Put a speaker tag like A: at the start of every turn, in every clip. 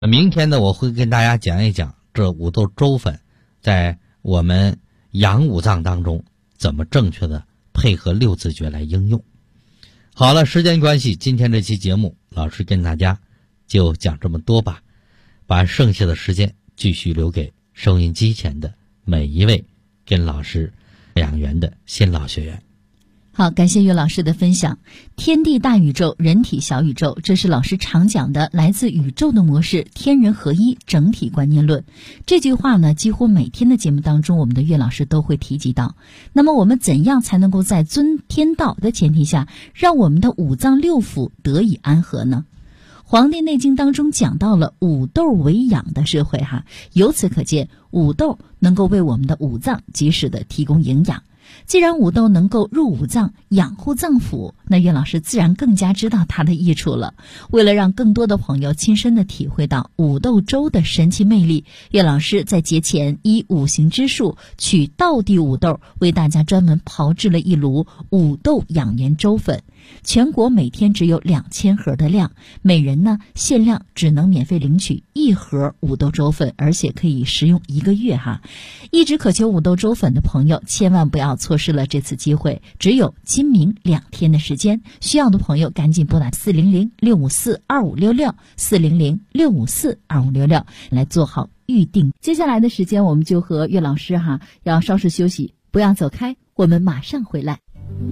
A: 明天呢，我会跟大家讲一讲这五豆粥粉在我们养五脏当中怎么正确的配合六字诀来应用。好了，时间关系，今天这期节目老师跟大家就讲这么多吧，把剩下的时间继续留给收音机前的每一位跟老师养元的新老学员。
B: 好，感谢岳老师的分享。天地大宇宙，人体小宇宙，这是老师常讲的来自宇宙的模式，天人合一整体观念论。这句话呢，几乎每天的节目当中，我们的岳老师都会提及到。那么我们怎样才能够在尊天道的前提下，让我们的五脏六腑得以安和呢？黄帝内经当中讲到了五豆为养的智慧哈，由此可见，五豆能够为我们的五脏及时的提供营养。既然五豆能够入五脏养护脏腑，那岳老师自然更加知道它的益处了。为了让更多的朋友亲身的体会到五豆粥的神奇魅力，岳老师在节前依五行之数取道地五豆，为大家专门炮制了一炉五豆养颜粥粉。全国每天只有2000盒的量，每人呢限量只能免费领取1盒五豆粥粉，而且可以食用1个月哈。一直渴求五豆粥粉的朋友，千万不要错失了这次机会，只有今明2天的时间，需要的朋友赶紧拨打400-654-2566 400-654-2566来做好预定。接下来的时间，我们就和岳老师要稍事休息，不要走开，我们马上回来。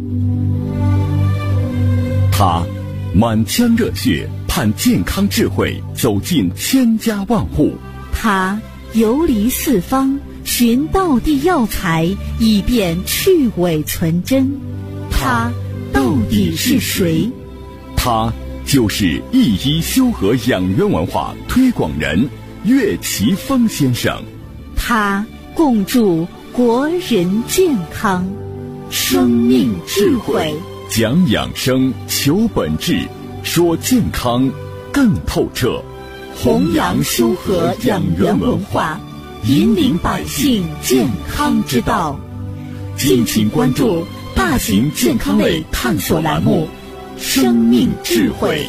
C: 他满腔热血盼健康智慧走进千家万户，
D: 他游离四方寻道地药材以便去伪存真，他到底是谁？
C: 他就是一医修和养元文化推广人岳奇峰先生，
D: 他共筑国人健康生命智慧，
C: 讲养生求本质，说健康更透彻，
D: 弘扬修和养元文化，引领百姓健康之道。敬请关注大型健康类探索栏目《生命智慧》。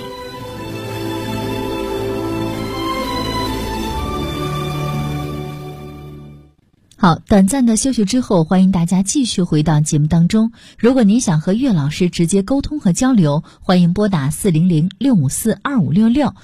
B: 好，短暂的休息之后，欢迎大家继续回到节目当中。如果您想和岳老师直接沟通和交流，欢迎拨打400-654-2566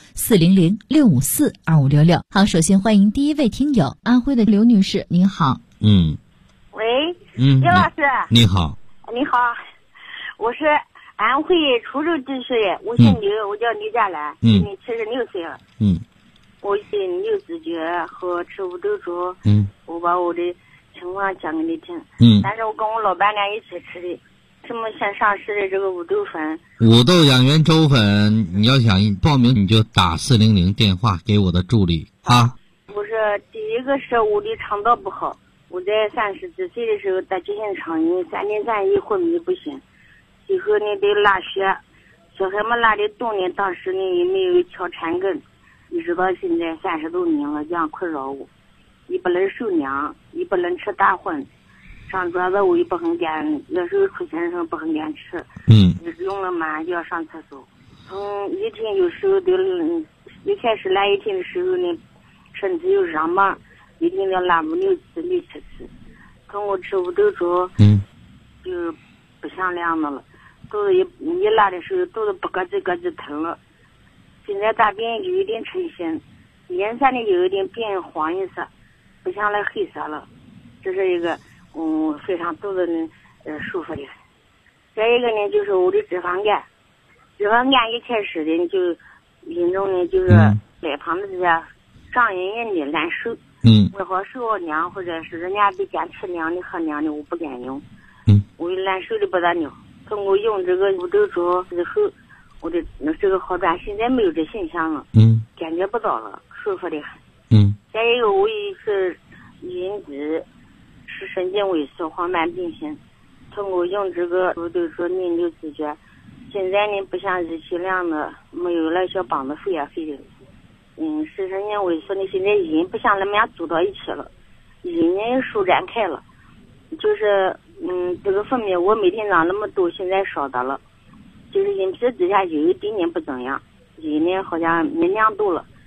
B: 400-654-2566。好，首先欢迎第一位听友，安徽的刘女士，您好。
E: 喂，岳老师，
A: 你好。
E: 你好，我是安徽滁州地区的，我姓刘，我叫刘佳兰，今年76岁了。我信六字诀和吃五豆粥，我把我的情况讲给你听。但是我跟我老伴俩一起吃的，这么先上市的这个五豆粉。
A: 五豆养元粥粉，你要想报名，你就打400电话给我的助理啊。
E: 我说第一个是我的肠道不好，我在30几岁的时候得急性肠炎，3天3夜昏迷不醒，最后呢得拉血，小孩们拉的多呢，当时呢也没有敲缠根。一直到现在30多年了，这样困扰我，也不能受凉，也不能吃大荤，上桌子我也不很敢，有时候出现的时候不很敢吃。用了马上就要上厕所，从一天有时候都一开始来一天的时候呢，身体又热嘛，一天要拉5、6次、6、7次。从我吃五豆粥，就不像样的了，肚子一拉的时候，肚子不咯吱咯吱疼了。现在大便有一点成型，颜色呢有一点变黄颜色，不像那黑色了。这是一个非常肚子呢舒服的。再一个呢就是我的脂肪肝，脂肪肝一开始的就严重呢就是脸庞的这些胀硬硬的难受。我好受我凉，或者是人家都敢吃凉的喝凉的，我不敢用。我难受的不得了。通过用这个五豆粥之后，我的这个好转，现在没有这现象了，感觉不到了，舒服的很。再一个我也是隐疾，是神经萎缩、黄斑变性，通过用这个五豆粥念六字诀，现在呢不像日期量的，没有了小膀子肺啊肺的，是神经萎缩的，现在人不像那么样组到一起了，人呢舒展开了，就是这个分泌我每天长那么多，现在少的了。就是饮食之下有一点点不怎样，人呢好像没亮度了，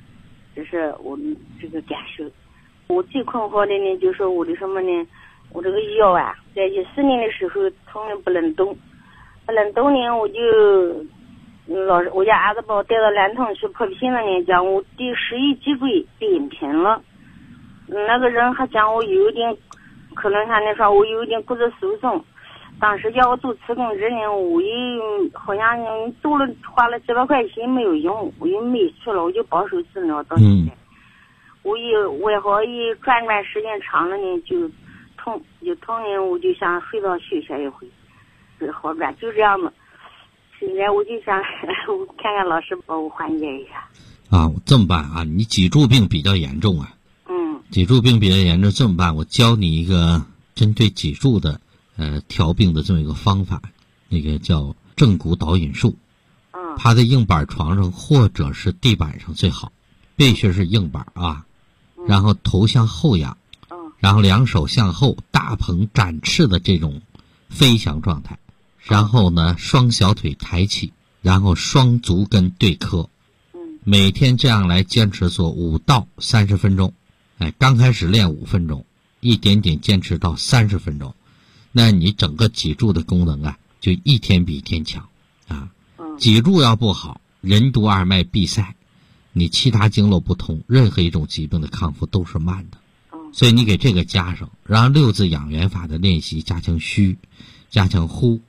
E: 这是我们这个感受。我最困惑的呢，就是我的什么呢？我这个腰啊，在14年的时候疼的不能动，不能动呢，我就我家儿子把我带到兰通去破皮了呢，讲我第11脊椎扁平了。那个人还讲我有点，可能他那说我有点骨质疏松。当时叫我做磁共振呢，我也好像做了花了700块钱没有用，我又没去了，我就保守治疗到现在。我也好一转时间长了呢，就痛呢，我就想回到休息一回，好转就这样的。现在我就想看看老师帮我缓解一下。
A: 啊，这么办啊？你脊柱病比较严重啊。脊柱病比较严重，这么办？我教你一个针对脊柱的调病的这么一个方法，那个叫正骨导引术。趴在硬板床上或者是地板上最好，必须是硬板啊。然后头向后仰，然后两手向后大鹏展翅的这种飞翔状态。然后呢，双小腿抬起，然后双足跟对磕。每天这样来坚持做5到30分钟。刚开始练5分钟，一点点坚持到30分钟，那你整个脊柱的功能啊，就一天比一天强啊。脊柱要不好，任督二脉闭塞，你其他经络不通，任何一种疾病的康复都是慢的。所以你给这个加上，然后6字养元法的练习，加强虚，加强呼，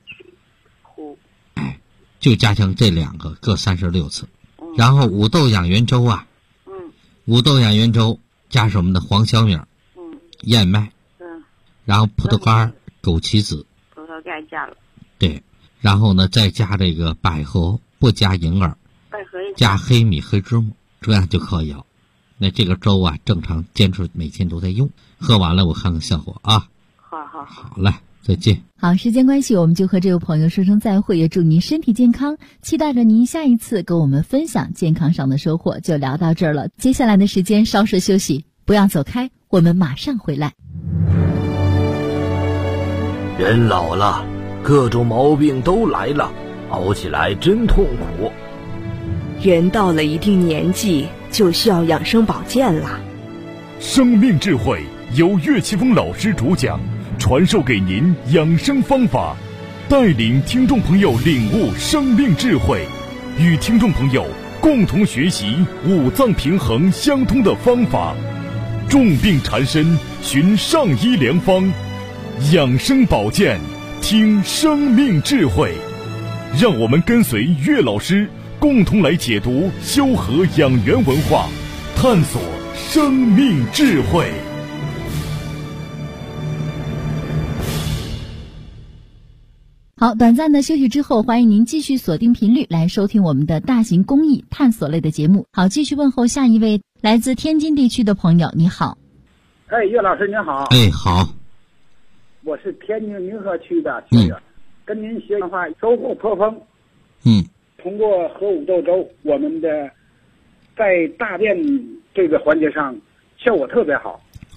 A: 就加强这2个，各36次。然后五豆养元粥啊，五豆养元粥加什么呢？黄小米、燕麦，然后葡萄干、枸杞子，
E: 葡萄干加了，
A: 对，然后呢再加这个百合，不加银耳，加黑米、黑芝麻，这样就可以了。那这个粥啊，正常坚持每天都在用，喝完了我看看效果啊。好嘞，再见。
B: 好，时间关系，我们就和这位朋友说声再会，也祝您身体健康，期待着您下一次跟我们分享健康上的收获。就聊到这儿了，接下来的时间稍事休息，不要走开，我们马上回来。
F: 人老了，各种毛病都来了，熬起来真痛苦。
G: 人到了一定年纪，就需要养生保健了。
C: 生命智慧由岳奇峰老师主讲，传授给您养生方法，带领听众朋友领悟生命智慧，与听众朋友共同学习五脏平衡相通的方法。重病缠身，寻上医良方，养生保健，听生命智慧。让我们跟随岳老师，共同来解读修和养元文化，探索生命智慧。
B: 好，短暂的休息之后，欢迎您继续锁定频率来收听我们的大型公益探索类的节目。好，继续问候下一位来自天津地区的朋友，你好。
H: 岳老师您好。
A: 好。
H: 我是天津宁河区的学员，跟您学的话收获颇丰。通过喝五豆粥，我们的在大便这个环节上效果特别好。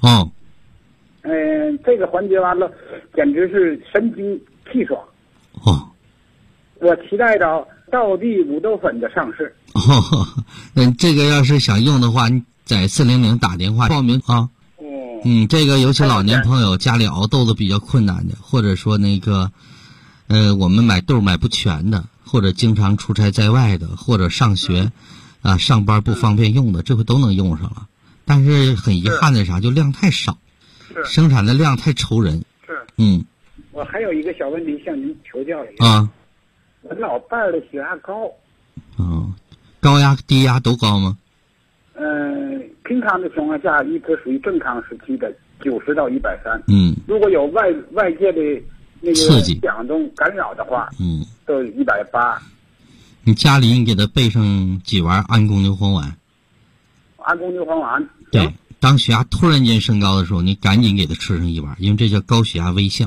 H: 这个环节完了，简直是神清气爽。我期待着道地五豆粉的上市。
A: 这个要是想用的话，你在400打电话报名啊。这个尤其老年朋友家里熬豆子比较困难的，或者说那个我们买豆买不全的，或者经常出差在外的，或者上学上班不方便用的，这回都能用上了。但是很遗憾的啥，就量太少，生产的量太愁人。
H: 我还有一个小问题向您求教一下。我老伴儿的血压高。
A: 高压低压都高吗？
H: 平常的情况下，一颗属于正常时期的90到130。如果有外界的那个
A: 刺激
H: 响动干扰的话，都180。
A: 你家里你给他备上几丸安宫牛黄丸。
H: 安宫牛黄丸。
A: 对，当血压突然间升高的时候，你赶紧给他吃上1丸，因为这叫高血压危象。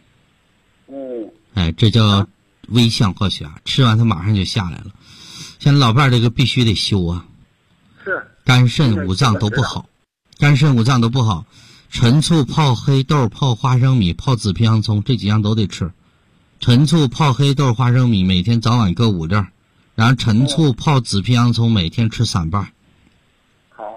A: 这叫危象高血压，吃完它马上就下来了。像老伴儿这个必须得修啊。肝肾五脏都不好，陈醋泡黑豆泡花生米泡紫皮洋葱这几样都得吃。陈醋泡黑豆花生米每天早晚各5粒，然后陈醋泡紫皮洋葱每天吃3瓣。
H: 好。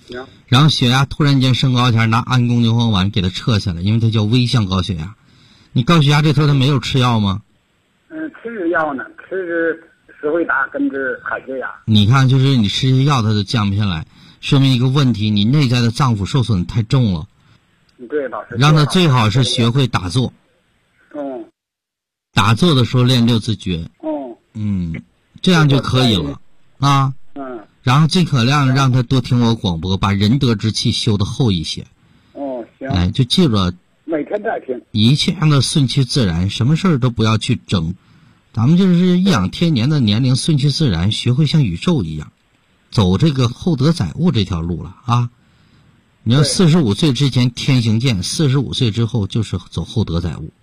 H: 行。
A: 然后血压突然间升高前，拿氨共牛黄丸给它撤下来，因为它叫危向高血压。你高血压这头他没有吃药吗？
H: 吃着药呢，吃着石灰打跟着海血压。
A: 你看，就是你吃些药它都降不下来，说明一个问题，你内在的脏腑受损太重了。
H: 对，老师。
A: 让他最好是学会打坐。打坐的时候练六字诀。这样就可以了啊。然后尽可量让他多听我广播，把仁德之气修得厚一些。
H: 行。
A: 就记住了。
H: 每天在听。
A: 一切让它顺其自然，什么事儿都不要去争。咱们就是颐养天年的年龄，顺其自然，学会像宇宙一样，走这个厚德载物这条路了啊！你要45岁之前天行健，45岁之后就是走厚德载物。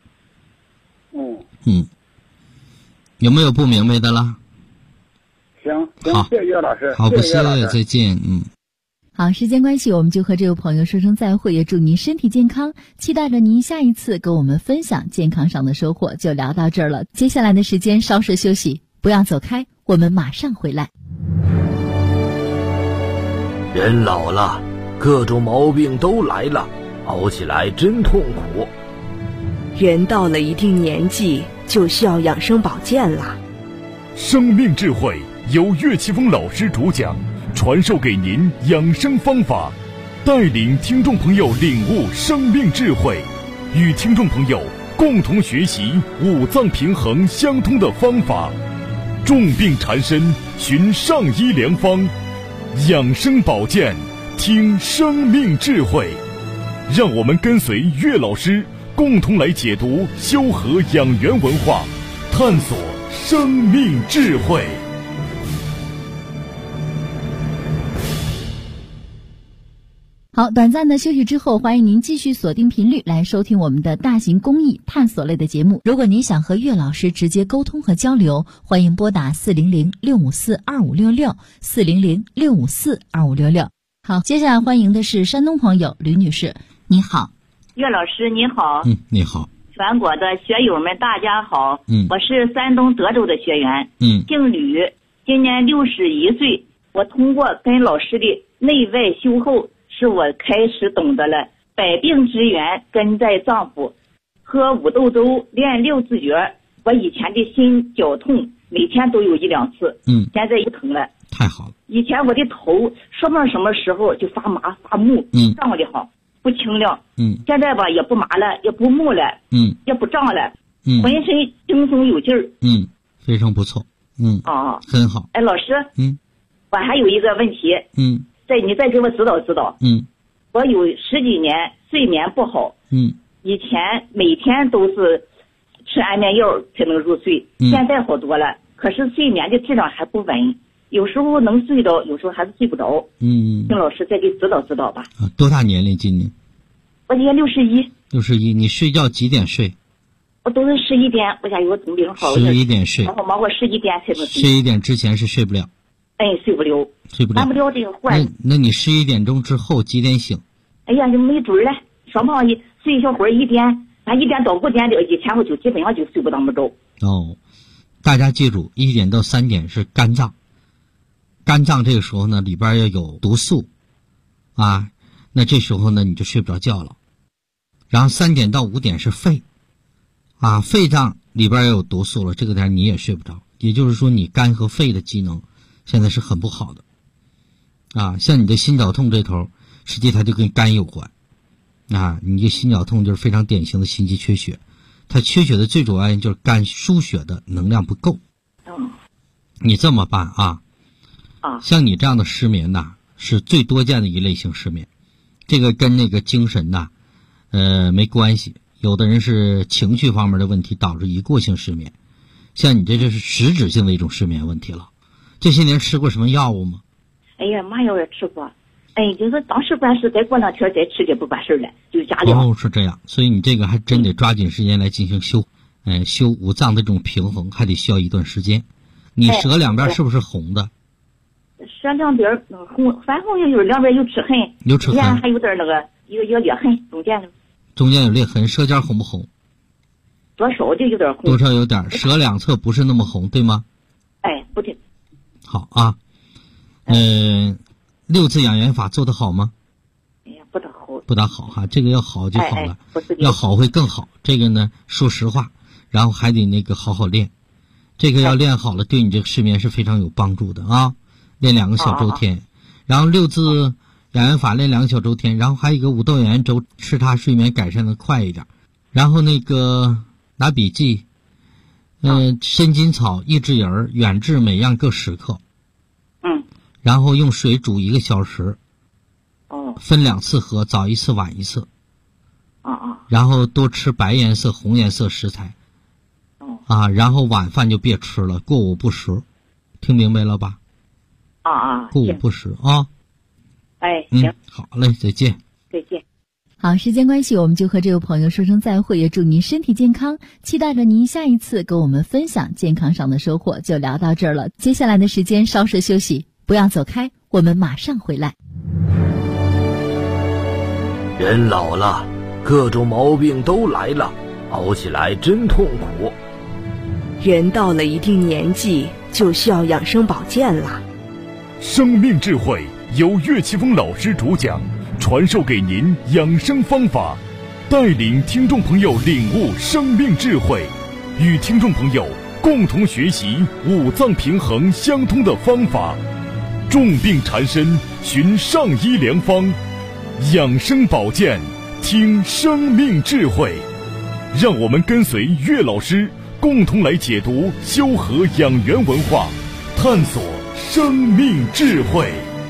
A: 有没有不明白的了？
H: 行，
A: 好，
H: 谢谢岳老师。
A: 好，不谢，
H: 谢
A: 再见。
B: 好，时间关系，我们就和这位朋友说声再会，也祝您身体健康，期待着您下一次跟我们分享健康上的收获。就聊到这儿了，接下来的时间稍事休息，不要走开，我们马上回来。
F: 人老了，各种毛病都来了，熬起来真痛苦。
G: 人到了一定年纪，就需要养生保健了。
C: 生命智慧由岳奇峰老师主讲，传授给您养生方法，带领听众朋友领悟生命智慧，与听众朋友共同学习五脏平衡相通的方法。重病缠身，寻上医良方，养生保健，听生命智慧。让我们跟随岳老师，共同来解读修和养元文化，探索生命智慧。
B: 好，短暂的休息之后，欢迎您继续锁定频率来收听我们的大型公益探索类的节目。如果您想和岳老师直接沟通和交流，欢迎拨打400-654-2566，400-654-2566。好，接下来欢迎的是山东朋友吕女士，你好。
I: 岳老师你好。
A: 你好。
I: 全国的学友们大家好。我是山东德州的学员。姓吕，今年61岁。我通过跟老师的内外修后，使我开始懂得了百病之源根在脏腑，喝五豆粥练六字诀。我以前的心绞痛每天都有1-2次，现在不疼了。
A: 太好了。
I: 以前我的头什么时候就发麻发木，胀得好，不清亮。现在吧也不麻了，也不木了，也不胀了，浑身轻松有劲儿。
A: 非常不错。很好。
I: 哎，老师，我还有一个问题。你再给我指导指导。我有10几年睡眠不好。以前每天都是吃安眠药才能入睡，现在好多了，可是睡眠的质量还不稳，有时候能睡着，有时候还是睡不着。请老师再给指导指导吧。
A: 多大年龄今年？
I: 我今年61。
A: 61，你睡觉几点睡？
I: 我都是11点，我家有个总病号。
A: 11点睡。
I: 然后忙活11点才能睡。
A: 11点之前是睡不了。
I: 睡不了。干不了这个活。
A: 那你11点钟之后几点醒？
I: 哎呀，就没准了，双胖一睡一小会儿1点，1点到5点以前我就基本上就睡不当不着。
A: 大家记住，1点到3点是肝脏，肝脏这个时候呢里边要有毒素啊，那这时候呢你就睡不着觉了。然后3点到5点是肺啊，肺脏里边要有毒素了，这个点你也睡不着。也就是说你肝和肺的机能现在是很不好的啊，像你的心绞痛这头，实际它就跟肝有关啊。你这心绞痛就是非常典型的心肌缺血，它缺血的最主要原因就是肝输血的能量不够。你这么办啊？像你这样的失眠呐，是最多见的一类型失眠，这个跟那个精神呐，没关系。有的人是情绪方面的问题导致一过性失眠，像你这就是实质性的一种失眠问题了。这些年吃过什么药物吗？
I: 哎呀，麻药也吃过。就是当时管事，再过2天再吃就不管事了，就加量。
A: 是这样，所以你这个还真得抓紧时间来进行修，修五脏的这种平衡，还得需要一段时间。你舌两边是不是红的？
I: 舌两边红，反红有两边有齿痕，
A: 有齿痕，
I: 还有点那个一个裂痕，
A: 中间有裂痕。舌尖红不红？
I: 多少就有点红，
A: 多少有点。舌两侧不是那么红，对吗？
I: 不对。
A: 好啊， 6字养元法做得好吗？
J: 哎呀，不大好。
A: 不大好哈，这个要好就好了，要好会更好。这个呢，说实话，然后还得好好练。这个要练好了，对你这个睡眠是非常有帮助的啊。练2个小周天，然后6字养元法练2个小周天，然后还有一个5豆养元粥，吃它睡眠改善的快一点。然后拿笔记，参金草、益智仁、远志每样各10克。然后用水煮1个小时。分2次喝，早1次晚1次。然后多吃白颜色、红颜色食材。然后晚饭就别吃了，过午不食，听明白了吧？过午不食啊。
J: 行，
A: 好嘞，再见。
J: 再见。
B: 好，时间关系，我们就和这位朋友说声再会，也祝您身体健康，期待着您下一次跟我们分享健康上的收获。就聊到这儿了，接下来的时间稍事休息，不要走开，我们马上回来。
F: 人老了，各种毛病都来了，熬起来真痛苦。
G: 人到了一定年纪，就需要养生保健了。
C: 生命智慧由岳奇峰老师主讲，传授给您养生方法，带领听众朋友领悟生命智慧，与听众朋友共同学习五脏平衡相通的方法。重病缠身，寻上医良方，养生保健，听生命智慧。让我们跟随岳老师，共同来解读修和养元文化，探索生命智慧。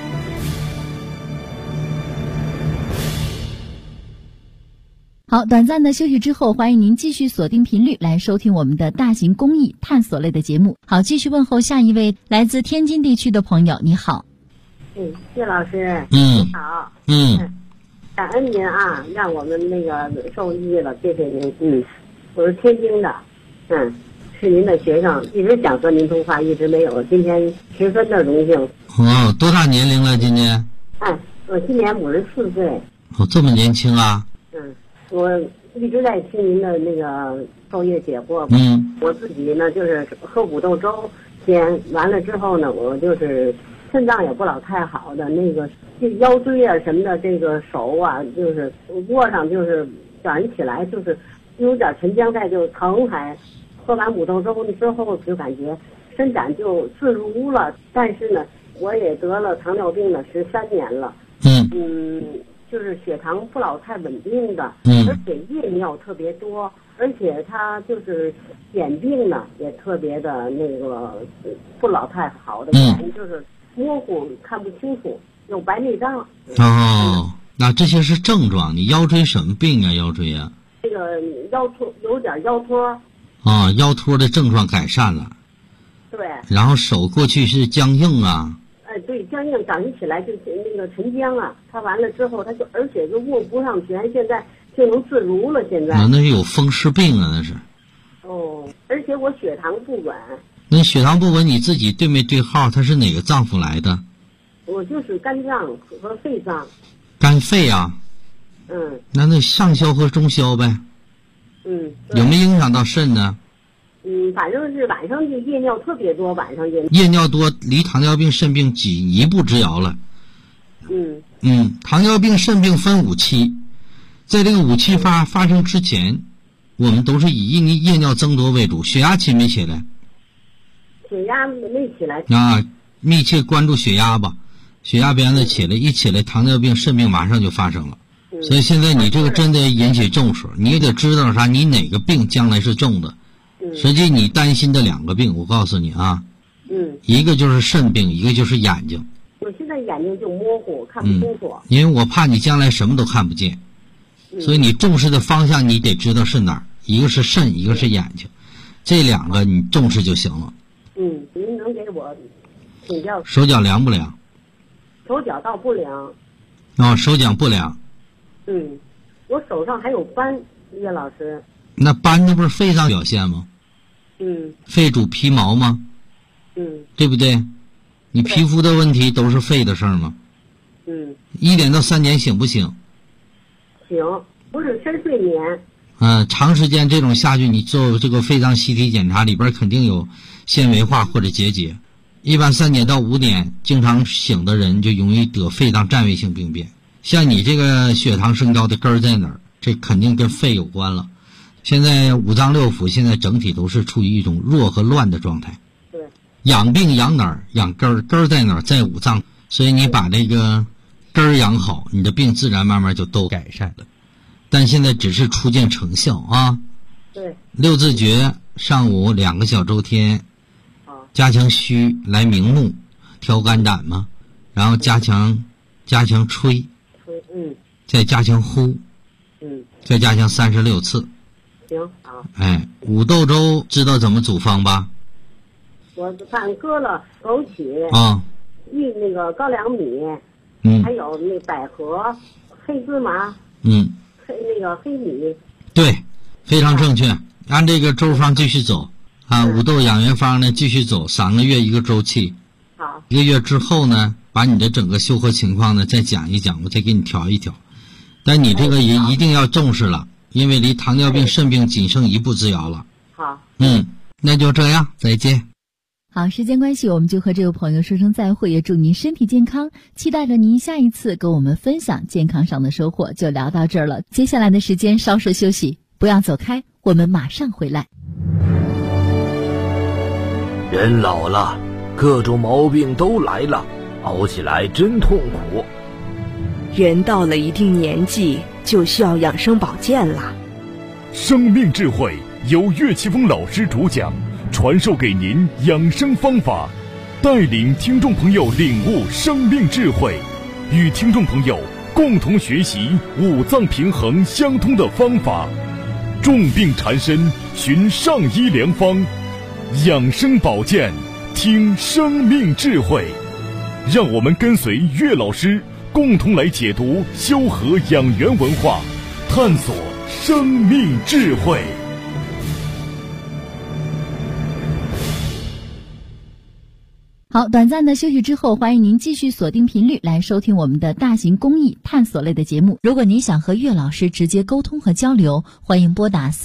B: 好，短暂的休息之后，欢迎您继续锁定频率来收听我们的大型公益探索类的节目。好，继续问候下一位来自天津地区的朋友，你好。
K: 谢老师，
A: 你
K: 好，
L: 感恩您啊，让我们那个受益了，谢谢您。我是天津的，是您的学生，一直想和您通话，一直没有，今天十分的荣幸。
A: 哦，多大年龄了？今年？
L: 我今年54岁。
A: 哦，这么年轻啊？
L: 我一直在听您的那个授业解惑。我自己呢就是喝五豆粥先，完了之后呢，我就是肾脏也不老太好的，那个腰椎啊什么的，这个手啊就是握上就是早上起来就是有点沉僵带就疼，还喝完五豆粥之后就感觉伸展就自如了。但是呢，我也得了糖尿病了13年了。就是血糖不老太稳定的，而且夜尿特别多，而且它就是眼病呢也特别的那个不老太好的，就是模糊看不清楚，有白内障。
A: 哦，那这些是症状。你腰椎什么病啊？腰椎啊？
L: 这个腰托有点腰托。
A: 腰托的症状改善了。
L: 对。
A: 然后手过去是僵硬啊。
L: 对，僵硬，早晨起来就那个沉僵啊，他完了之后，他就而且就握不上拳，现在就能自如了。现在
A: 那是有风湿病啊，那是。
L: 而且我血糖不稳。
A: 那血糖不稳，你自己对没对号？它是哪个脏腑来的？
L: 我就是肝脏和肺脏。
A: 肝肺啊？那上消和中消呗。有没有影响到肾呢？
L: 反正是晚上就夜尿特别多，晚上
A: 夜尿多，离糖尿病、肾病仅一步之遥了。糖尿病、肾病分5期，在这个5期发生之前，我们都是以夜尿增多为主。血压起没起来？
L: 血压没起来。
A: 密切关注血压吧，血压别让它起来，一起来糖尿病、肾病马上就发生了。所以现在你这个真得引起重视，你也得知道啥，你哪个病将来是重的。实际你担心的2个病，我告诉你啊，一个就是肾病，一个就是眼睛。
L: 我现在眼睛就模糊，看不清楚。
A: 因为我怕你将来什么都看不见，所以你重视的方向你得知道是哪儿，一个是肾，一个是眼睛，这2个你重视就行了。
L: 您能给我请教？
A: 手脚凉不凉？
L: 手脚倒不凉。
A: 手脚不凉。
L: 我手上还有斑，岳老师。
A: 那斑那不是肺脏表现吗？肺主皮毛吗？对不对？你皮肤的问题都是肺的事儿吗？1点到3点行不行？
L: 行，不是深睡眠。
A: 长时间这种下去，你做这个肺脏 CT 检查，里边肯定有纤维化或者结节。 一般3点到5点经常醒的人就容易得肺脏占位性病变。像你这个血糖升高的根儿在哪儿？这肯定跟肺有关了。现在五脏六腑现在整体都是处于一种弱和乱的状态。
K: 对。
A: 养病养哪儿？养根儿，根儿在哪儿？在五脏。所以你把这个根儿养好，你的病自然慢慢就都改善了。但现在只是初见成效啊。
K: 对。
A: 六字诀上午2个小周天，加强虚来明目，调肝胆嘛，然后加强吹，再加强呼，再加强36次。
K: 行啊。
A: 哎，五豆粥知道怎么组方吧？
K: 我看搁了枸杞
A: 啊，
K: 那个高粱米，还有那百合、黑芝麻，那个黑米。
A: 对，非常正确。按这个粥方继续走啊，五豆养元方呢继续走，3个月一个周期。
K: 好。
A: 1个月之后呢，把你的整个修合情况呢再讲一讲，我再给你调一调。但你这个也一定要重视了，因为离糖尿病、肾病仅剩1步之遥了。
K: 好。
A: 那就这样，再见。
B: 好，时间关系，我们就和这位朋友说声再会，也祝您身体健康，期待着您下一次跟我们分享健康上的收获。就聊到这儿了，接下来的时间稍事休息，不要走开，我们马上回来。
F: 人老了，各种毛病都来了，熬起来真痛苦。
G: 人到了一定年纪，就需要养生保健了。
C: 生命智慧由岳奇峰老师主讲，传授给您养生方法，带领听众朋友领悟生命智慧，与听众朋友共同学习五脏平衡相通的方法。重病缠身，寻上医良方，养生保健，听生命智慧。让我们跟随岳老师，共同来解读修和养元文化，探索生命智慧。
B: 好，短暂的休息之后，欢迎您继续锁定频率来收听我们的大型公益探索类的节目。如果您想和岳老师直接沟通和交流，欢迎拨打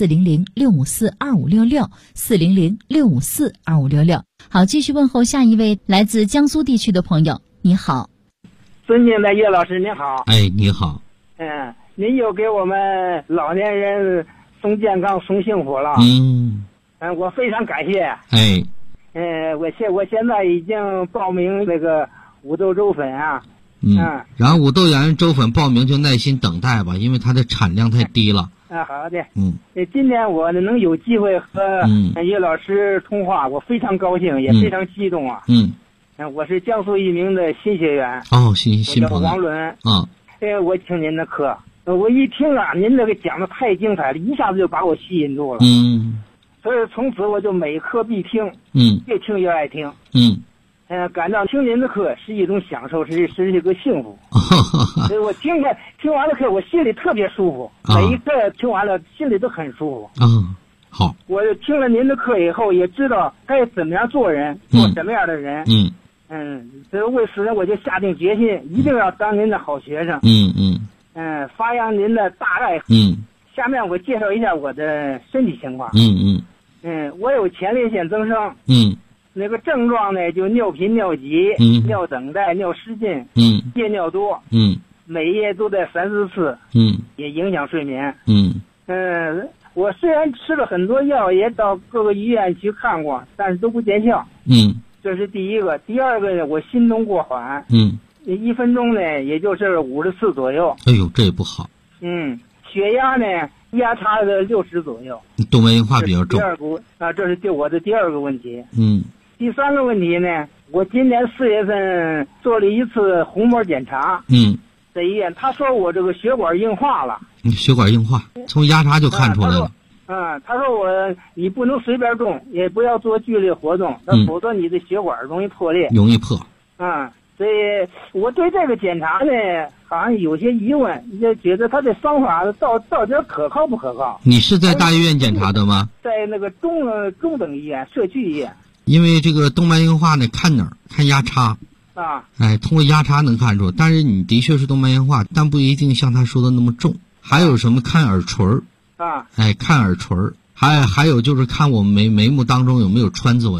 B: 400-654-2566，400-654-2566。好，继续问候下一位来自江苏地区的朋友。你好。
M: 尊敬的岳老师，您好。
A: 哎，你好。
M: 您又给我们老年人送健康、送幸福了。我非常感谢。我现在已经报名这个五豆粥粉啊。
A: 然后五豆养元粥粉报名就耐心等待吧，因为它的产量太低了。
M: 好的。今天我能有机会和岳老师通话，我非常高兴，也非常激动啊。我是江苏一名的新学员。
A: 新朋友。
M: 王伦。我听您的课，我一听啊，您这个讲的太精彩了，一下子就把我吸引住了。所以从此我就每课必听。越听越爱听。感到听您的课是一种享受，是一个幸福。所以我听完了课，我心里特别舒服。每一课听完了，心里都很舒服。
A: 好。
M: 我听了您的课以后，也知道该怎么样做人，做什么样的人。所以为此呢，我就下定决心，一定要当您的好学生。发扬您的大爱。下面我介绍一下我的身体情况。我有前列腺增生。那个症状呢，就尿频、尿急、尿等待、尿失禁，夜尿多，每夜都在3-4次，也影响睡眠。我虽然吃了很多药，也到各个医院去看过，但是都不见效。这是第一个。第二个呢，我心动过缓。1分钟呢，也就是50次左右。
A: 哎呦，这也不好。
M: 血压呢，压差的60左右。
A: 动脉硬化比较重。
M: 这是对我的第二个问题。第3个问题呢，我今年4月份做了一次虹膜检查。在医院，他说我这个血管硬化了。
A: 血管硬化，从压差就看出来了。
M: 他说你不能随便动，也不要做剧烈活动，否则你的血管容易破裂。
A: 容易破。
M: 所以我对这个检查呢，好像有些疑问，就觉得他的方法到底可靠不可靠？
A: 你是在大医院检查的吗？
M: 在那个中等医院、社区医院。
A: 因为这个动脉硬化呢，看哪儿？看压差。通过压差能看出，但是你的确是动脉硬化，但不一定像他说的那么重。还有什么？看耳垂儿。看耳垂儿。还有就是看我们眉目当中有没有川字纹。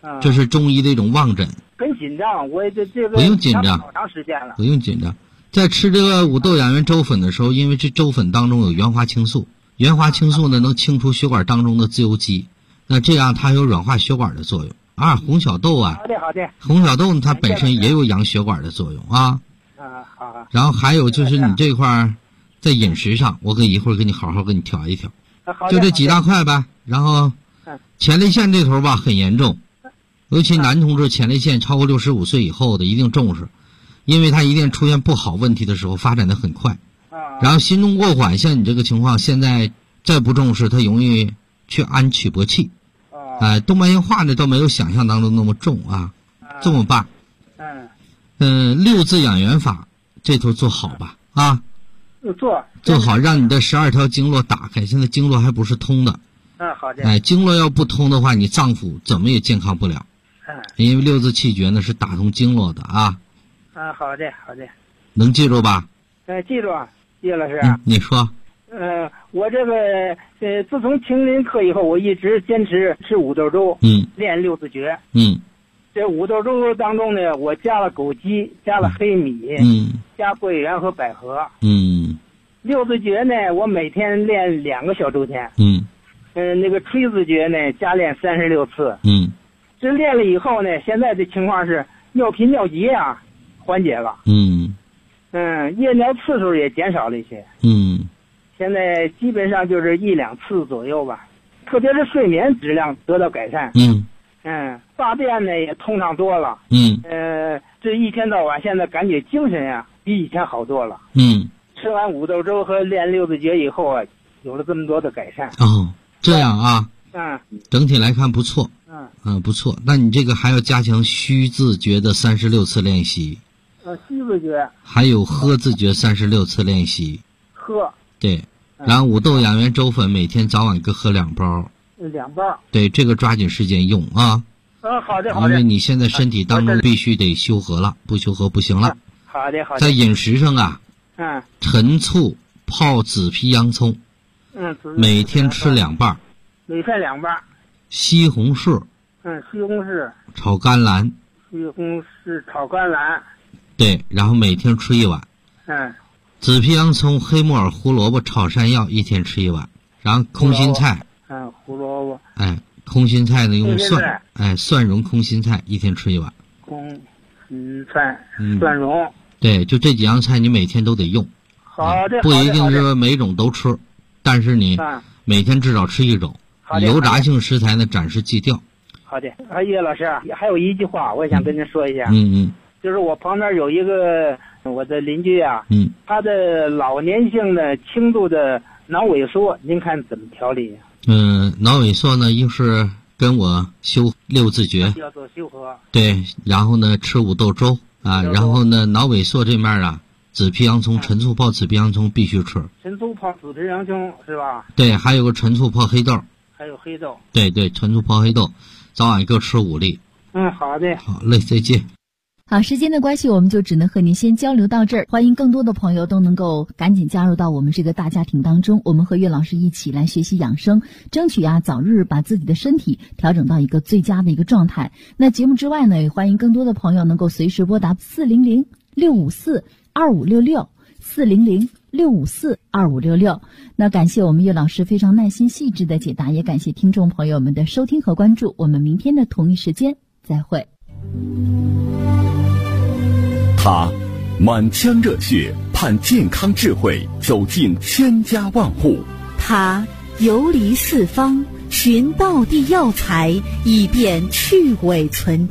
A: 这是中医的一种望诊。
M: 很紧张，我这个
A: 不用紧张，
M: 好长时间了。
A: 不用紧张。在吃这个五豆养元粥粉的时候，因为这粥粉当中有原花青素，原花青素呢能清除血管当中的自由基，那这样它有软化血管的作用。红小豆啊，
M: 好的，
A: 红小豆它本身也有养血管的作用啊。
M: 好。
A: 然后还有就是你这块在饮食上，我一会儿给你好好给你调一调。就这几大块吧。然后前列腺这头吧很严重，尤其男同志前列腺超过65岁以后的一定重视，因为它一定出现不好问题的时候发展的很快。然后心动过缓，像你这个情况，现在再不重视，它容易去氨曲搏气。动脉硬化呢倒没有想象当中那么重啊。这么办？六字养元法这头做好吧啊。做好，让你的12条经络打开。现在经络还不是通的。
M: 好的。
A: 经络要不通的话，你脏腑怎么也健康不了。因为六字气诀呢是打通经络的啊。
M: 好的。
A: 能记住吧？
M: 记住，叶老师。
A: 你说。
M: 我这个自从听您课以后，我一直坚持吃五豆粥，练六字诀。这五豆粥当中呢，我加了枸杞，加了黑米，加桂圆和百合。六字诀呢，我每天练2个小周天。那个吹字诀呢，加练36次。这练了以后呢，现在的情况是尿频尿急啊，缓解了。夜尿次数也减少了一些。现在基本上就是1、2次左右吧，特别是睡眠质量得到改善。大便呢也通畅多了。这一天到晚现在感觉精神啊比以前好多了。吃完五豆粥和练六字诀以后啊，有了这么多的改善。
A: 这样啊。整体来看不错。不错。那你这个还要加强虚字诀的36次练习。
M: 虚字诀。
A: 还有喝字诀36次练习。
M: 喝。
A: 对。然后五豆养元粥粉每天早晚各喝2包。
M: 2包。
A: 对，这个抓紧时间用啊。
M: 好的。
A: 因为你现在身体当中必须得修和了，不修和不行了。
M: 好的。
A: 在饮食上啊。陈醋泡紫皮洋葱。每天吃2瓣。
M: 每天2瓣。
A: 西红柿。
M: 西红柿。
A: 炒甘蓝。
M: 西红柿炒甘蓝。
A: 对，然后每天吃1碗。紫皮洋葱、黑木耳、胡萝卜炒山药一天吃1碗。然后空心菜。
M: 胡萝卜。
A: 空心菜呢用蒜。蒜蓉空心菜一天吃1碗。
M: 空心菜、蒜蓉。
A: 对，就这几样菜你每天都得用。
M: 好的。
A: 不一定是每种都吃，但是你每天至少吃1种。油炸性食材呢暂时忌掉。
M: 好的。叶老师，还有一句话我也想跟您说一下。就是我旁边有一个我的邻居啊，他的老年性的轻度的脑萎缩，您看怎么调理？
A: 脑萎缩呢，又是跟我修六字诀，
M: 要做修和。
A: 对，然后呢吃五豆粥啊，然后呢脑萎缩这面啊，紫皮洋葱、陈醋泡紫皮洋葱必须吃。
M: 陈醋泡紫皮洋葱是吧？
A: 对，还有个陈醋泡黑豆。
M: 还有黑豆。
A: 对，陈醋泡黑豆，早晚各吃5粒。
M: 好的。
A: 好嘞，再见。
B: 好，时间的关系，我们就只能和您先交流到这儿。欢迎更多的朋友都能够赶紧加入到我们这个大家庭当中，我们和岳老师一起来学习养生，争取早日把自己的身体调整到一个最佳的一个状态。那节目之外呢，也欢迎更多的朋友能够随时拨打400-654-2566，400-654-2566。那感谢我们岳老师非常耐心细致的解答，也感谢听众朋友们的收听和关注。我们明天的同一时间再会。
C: 他满腔热血盼健康智慧走进千家万户，
D: 他游离四方寻道地药材以便去伪存